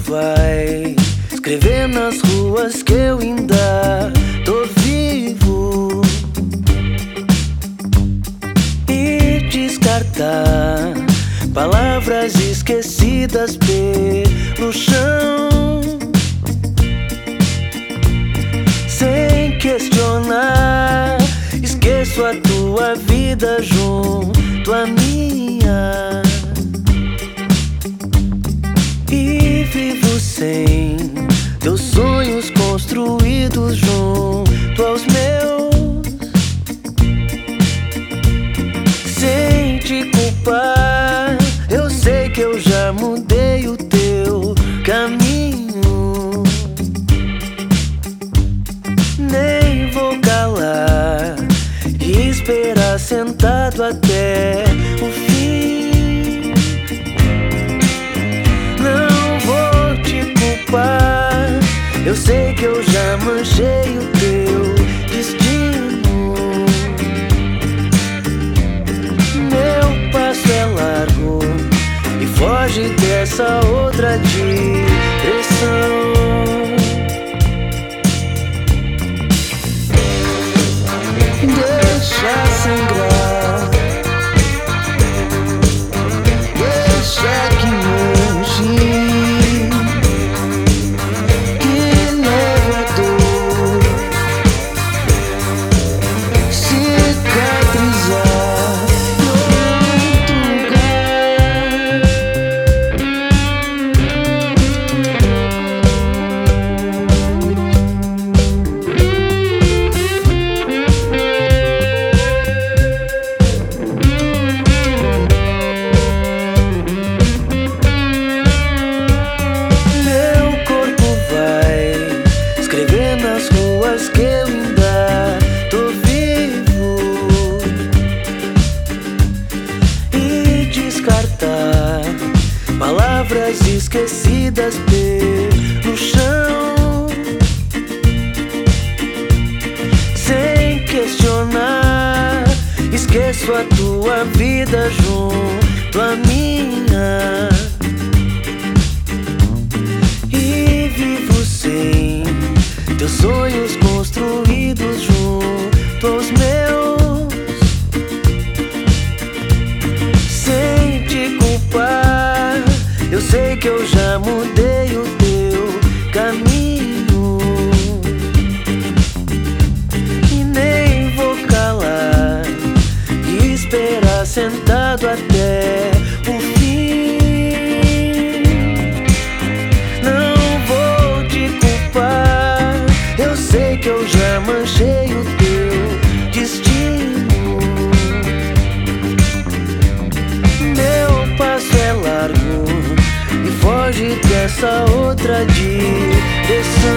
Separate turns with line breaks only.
vai escrever nas ruas que eu ainda tô vivo e descartar palavras esquecidas pelo chão, sem questionar. Esqueço a tua vida junto à minha e vivo sem teus sonhos construídos junto aos meus, sem te culpar. Eu sei que eu já mudei o teu caminho, nem vou calar e esperar sentado até o fim. Não vou te culpar, eu sei que eu já manchei o teu destino. Meu passo é largo e foge dessa outra direção. Deixa sangrar, deixa que longe que leva a dor cicatrizar em outro lugar. Nas ruas que eu ainda tô vivo e descartar palavras esquecidas pelo chão, sem questionar. Esqueço a tua vida junto à minha e vivo sem teus sonhos construídos junto aos meus, sem te culpar. Eu sei que eu já mudei o teu caminho e nem vou calar e esperar sentado até o fim. Não vou te culpar, eu sei que eu já manchei o teu destino. Meu passo é largo e foge dessa outra direção.